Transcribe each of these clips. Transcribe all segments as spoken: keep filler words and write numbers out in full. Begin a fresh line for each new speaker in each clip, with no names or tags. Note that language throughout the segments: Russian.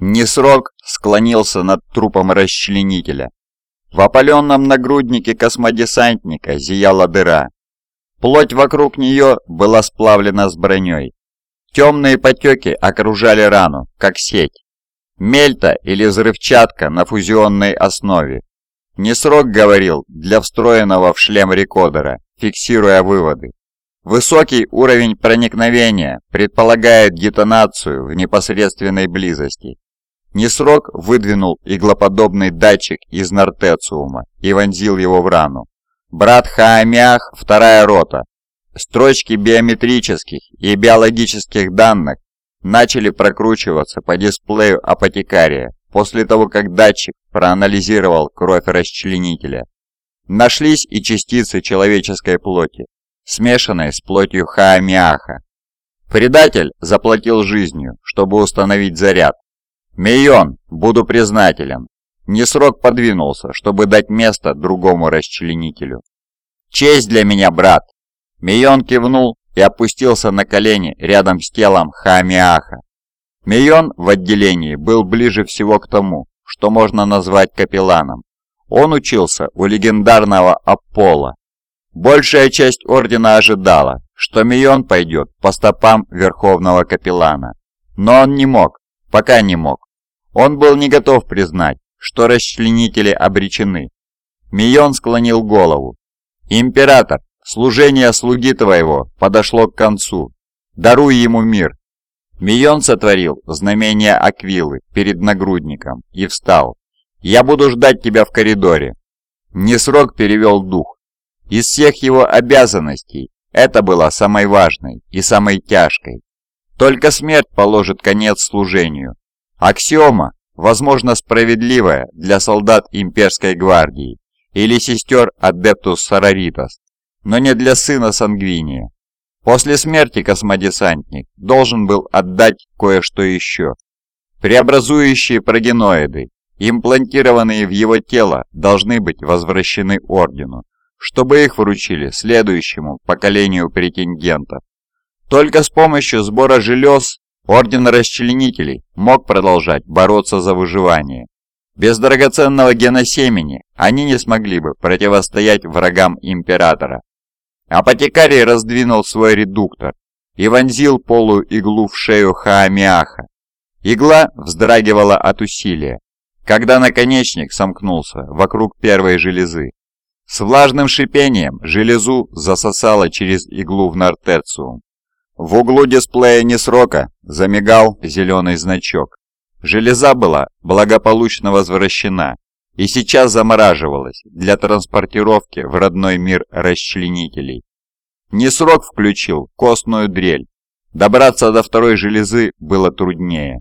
Несрок склонился над трупом расчленителя. В опаленном нагруднике космодесантника зияла дыра. Плоть вокруг нее была сплавлена с броней. Темные потеки окружали рану, как сеть. Мельта или взрывчатка на фузионной основе. Несрок говорил для встроенного в шлем рекордера, фиксируя выводы. Высокий уровень проникновения предполагает детонацию в непосредственной близости. Несрок выдвинул иглоподобный датчик из нортециума и вонзил его в рану. Брат Хаамиах, вторая рота. Строчки биометрических и биологических данных начали прокручиваться по дисплею апотекария после того, как датчик проанализировал кровь расчленителя. Нашлись и частицы человеческой плоти, смешанной с плотью Хаамиаха. Предатель заплатил жизнью, чтобы установить заряд. «Мейон, буду признателен». Несрок подвинулся, чтобы дать место другому расчленителю. «Честь для меня, брат!» Мейон кивнул и опустился на колени рядом с телом Хаамиаха. Мейон в отделении был ближе всего к тому, что можно назвать капелланом. Он учился у легендарного Аполло. Большая часть ордена ожидала, что Мейон пойдет по стопам верховного капеллана. Но он не мог, пока не мог. Он был не готов признать, что расчленители обречены. Мейон склонил голову. «Император, служение слуги твоего подошло к концу. Даруй ему мир». Мейон сотворил знамение Аквилы перед нагрудником и встал. «Я буду ждать тебя в коридоре». Несрок перевел дух. Из всех его обязанностей это была самой важной и самой тяжкой. Только смерть положит конец служению. Аксиома, возможно, справедливая для солдат имперской гвардии или сестер Адептус Сороритас, но не для сына Сангвиния. После смерти космодесантник должен был отдать кое-что еще. Преобразующие прогеноиды, имплантированные в его тело, должны быть возвращены Ордену, чтобы их вручили следующему поколению претендентов. Только с помощью сбора желез Орден Расчленителей мог продолжать бороться за выживание. Без драгоценного геносемени они не смогли бы противостоять врагам Императора. Апотекарий раздвинул свой редуктор и вонзил полую иглу в шею Хаамиаха. Игла вздрагивала от усилия, когда наконечник сомкнулся вокруг первой железы. С влажным шипением железу засосало через иглу в нортециум. В углу дисплея Несрока замигал зеленый значок. Железа была благополучно возвращена и сейчас замораживалась для транспортировки в родной мир расчленителей. Несрок включил костную дрель. Добраться до второй железы было труднее.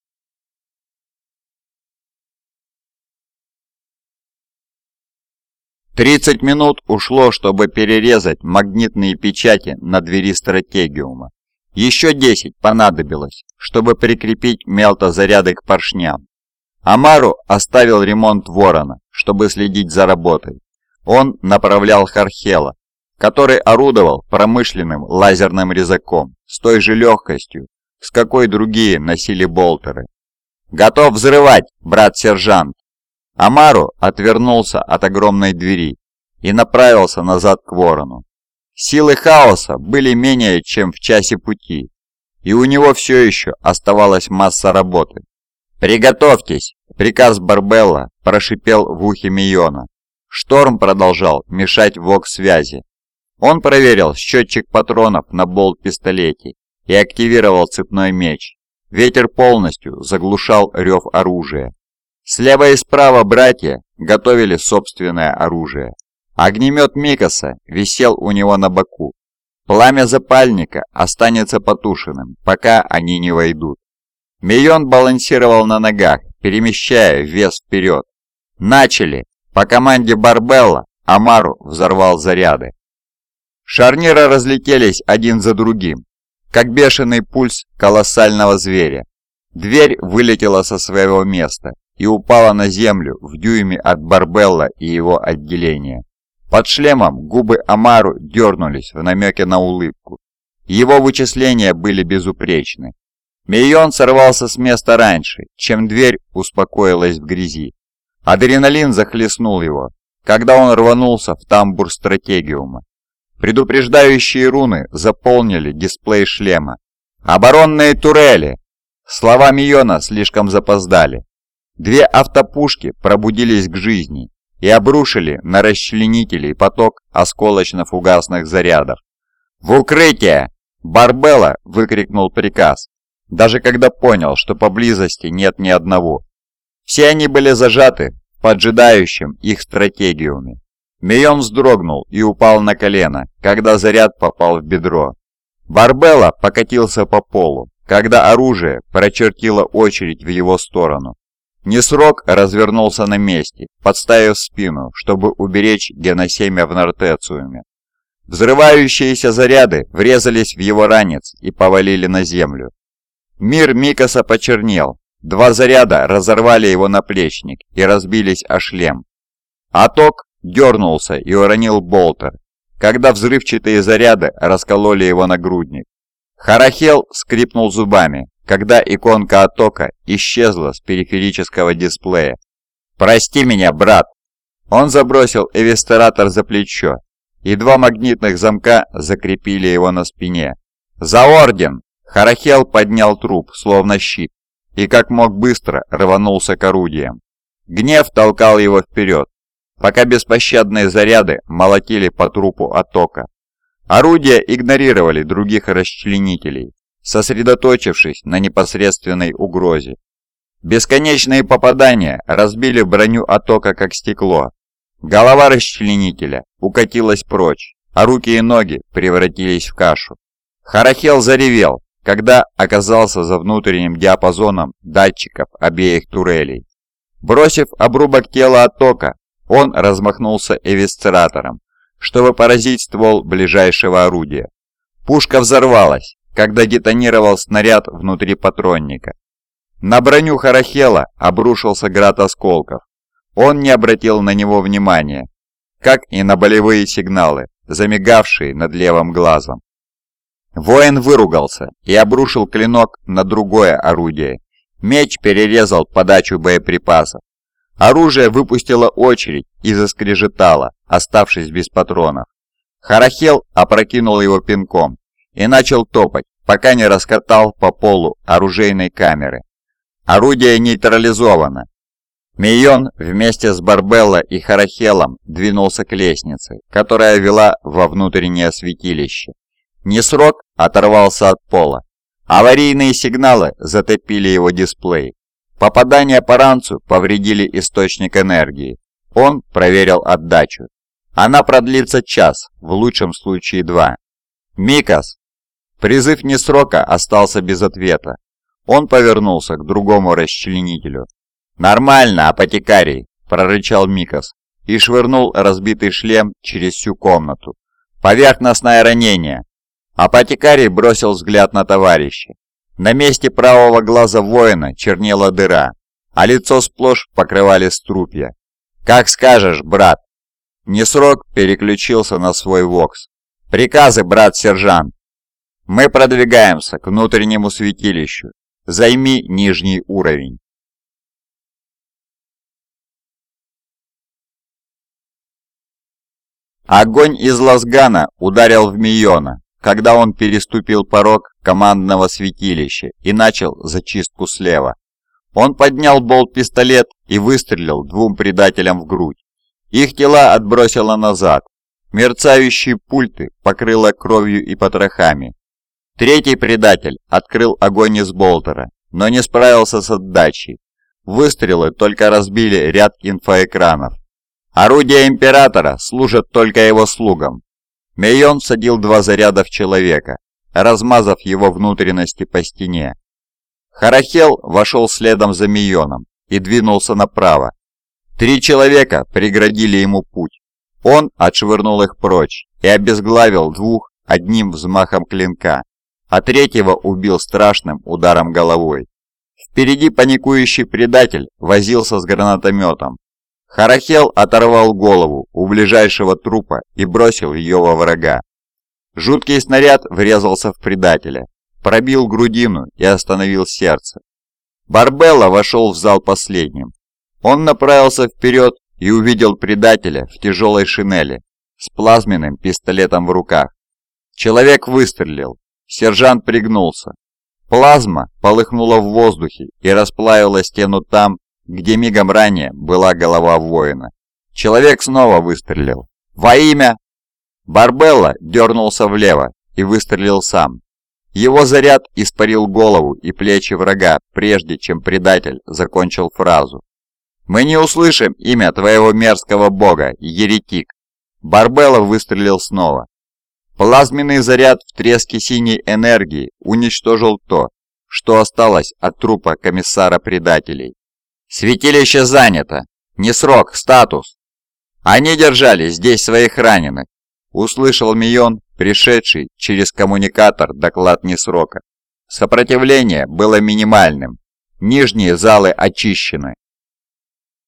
тридцать минут ушло, чтобы перерезать магнитные печати на двери стратегиума. Еще десять понадобилось, чтобы прикрепить мелтозаряды к поршням. Амару оставил ремонт Ворона, чтобы следить за работой. Он направлял Хархела, который орудовал промышленным лазерным резаком с той же легкостью, с какой другие носили болтеры. «Готов взрывать, брат-сержант!» Амару отвернулся от огромной двери и направился назад к Ворону. Силы хаоса были менее чем в часе пути, и у него все еще оставалась масса работы. «Приготовьтесь!» — приказ Барбелла прошипел в ухе Мейона. Шторм продолжал мешать вокс-связи. Он проверил счетчик патронов на болт-пистолете и активировал цепной меч. Ветер полностью заглушал рев оружия. Слева и справа братья готовили собственное оружие. Огнемет Микоса висел у него на боку. Пламя запальника останется потушенным, пока они не войдут. Мейон балансировал на ногах, перемещая вес вперед. «Начали!» По команде Барбелла Амару взорвал заряды. Шарниры разлетелись один за другим, как бешеный пульс колоссального зверя. Дверь вылетела со своего места и упала на землю в дюйме от Барбелла и его отделения. Под шлемом губы Амару дернулись в намеке на улыбку. Его вычисления были безупречны. Мейон сорвался с места раньше, чем дверь успокоилась в грязи. Адреналин захлестнул его, когда он рванулся в тамбур стратегиума. Предупреждающие руны заполнили дисплей шлема. «Оборонные турели!» Слова Мейона слишком запоздали. Две автопушки пробудились к жизни и обрушили на расчленителей поток осколочно-фугасных зарядов. «В укрытие!» Барбелла выкрикнул приказ, даже когда понял, что поблизости нет ни одного. Все они были зажаты в поджидающем их стратегиуме. Мейон вздрогнул и упал на колено, когда заряд попал в бедро. Барбелла покатился по полу, когда оружие прочертило очередь в его сторону. Несрок развернулся на месте, подставив спину, чтобы уберечь геносемя в Нортециуме. Взрывающиеся заряды врезались в его ранец и повалили на землю. Мир Микаса почернел. Два заряда разорвали его наплечник и разбились о шлем. Аток дернулся и уронил болтер, когда взрывчатые заряды раскололи его нагрудник. Харахел скрипнул зубами, когда иконка Атока исчезла с периферического дисплея. «Прости меня, брат!» Он забросил эвистератор за плечо, и два магнитных замка закрепили его на спине. «За орден!» Харахел поднял труп, словно щит, и как мог быстро рванулся к орудиям. Гнев толкал его вперед, пока беспощадные заряды молотили по трупу Атока. Орудия игнорировали других расчленителей, сосредоточившись на непосредственной угрозе. Бесконечные попадания разбили броню Атока как стекло. Голова расчленителя укатилась прочь, а руки и ноги превратились в кашу. Харахел заревел, когда оказался за внутренним диапазоном датчиков обеих турелей. Бросив обрубок тела Атока, он размахнулся эвисцератором, чтобы поразить ствол ближайшего орудия. Пушка взорвалась, когда детонировал снаряд внутри патронника. На броню Харахела обрушился град осколков. Он не обратил на него внимания, как и на болевые сигналы, замигавшие над левым глазом. Воин выругался и обрушил клинок на другое орудие. Меч перерезал подачу боеприпасов. Оружие выпустило очередь и заскрежетало, оставшись без патронов. Харахел опрокинул его пинком и начал топать, пока не раскатал по полу оружейной камеры. Орудие нейтрализовано. Мейон вместе с Барбелло и Харахелом двинулся к лестнице, которая вела во внутреннее святилище. Несрок оторвался от пола. Аварийные сигналы затопили его дисплей. Попадания по ранцу повредили источник энергии. Он проверил отдачу. Она продлится час, в лучшем случае два. «Микас!» Призыв Несрока остался без ответа. Он повернулся к другому расчленителю. «Нормально, апотекарий!» – прорычал Микас и швырнул разбитый шлем через всю комнату. «Поверхностное ранение!» Апотекарий бросил взгляд на товарища. На месте правого глаза воина чернела дыра, а лицо сплошь покрывали струпья. «Как скажешь, брат!» Несрок переключился на свой вокс. «Приказы, брат-сержант!» «Мы продвигаемся к внутреннему святилищу. Займи нижний уровень». Огонь из лазгана ударил в Мейона, когда он переступил порог командного святилища и начал зачистку слева. Он поднял болт-пистолет и выстрелил двум предателям в грудь. Их тела отбросило назад. Мерцающие пульты покрыло кровью и потрохами. Третий предатель открыл огонь из болтера, но не справился с отдачей. Выстрелы только разбили ряд инфоэкранов. Орудия Императора служат только его слугам. Мейон всадил два заряда в человека, размазав его внутренности по стене. Харахел вошел следом за Мейоном и двинулся направо. Три человека преградили ему путь. Он отшвырнул их прочь и обезглавил двух одним взмахом клинка, а третьего убил страшным ударом головой. Впереди паникующий предатель возился с гранатометом. Харахел оторвал голову у ближайшего трупа и бросил ее во врага. Жуткий снаряд врезался в предателя. пробил грудину и остановил сердце. Барбелла вошел в зал последним. Он направился вперед и увидел предателя в тяжелой шинели с плазменным пистолетом в руках. Человек выстрелил. Сержант пригнулся. Плазма полыхнула в воздухе и расплавила стену там, где мигом ранее была голова воина. Человек снова выстрелил. «Во имя!» Барбелла дернулся влево и выстрелил сам. Его заряд испарил голову и плечи врага, прежде чем предатель закончил фразу. «Мы не услышим имя твоего мерзкого бога, еретик!» Барбелла выстрелил снова. Плазменный заряд в треске синей энергии уничтожил то, что осталось от трупа комиссара предателей. «Святилище занято! Не срок, статус!» «Они держали здесь своих раненых!» Услышал Мион, пришедший через коммуникатор доклад Несрока. Сопротивление было минимальным. Нижние залы очищены.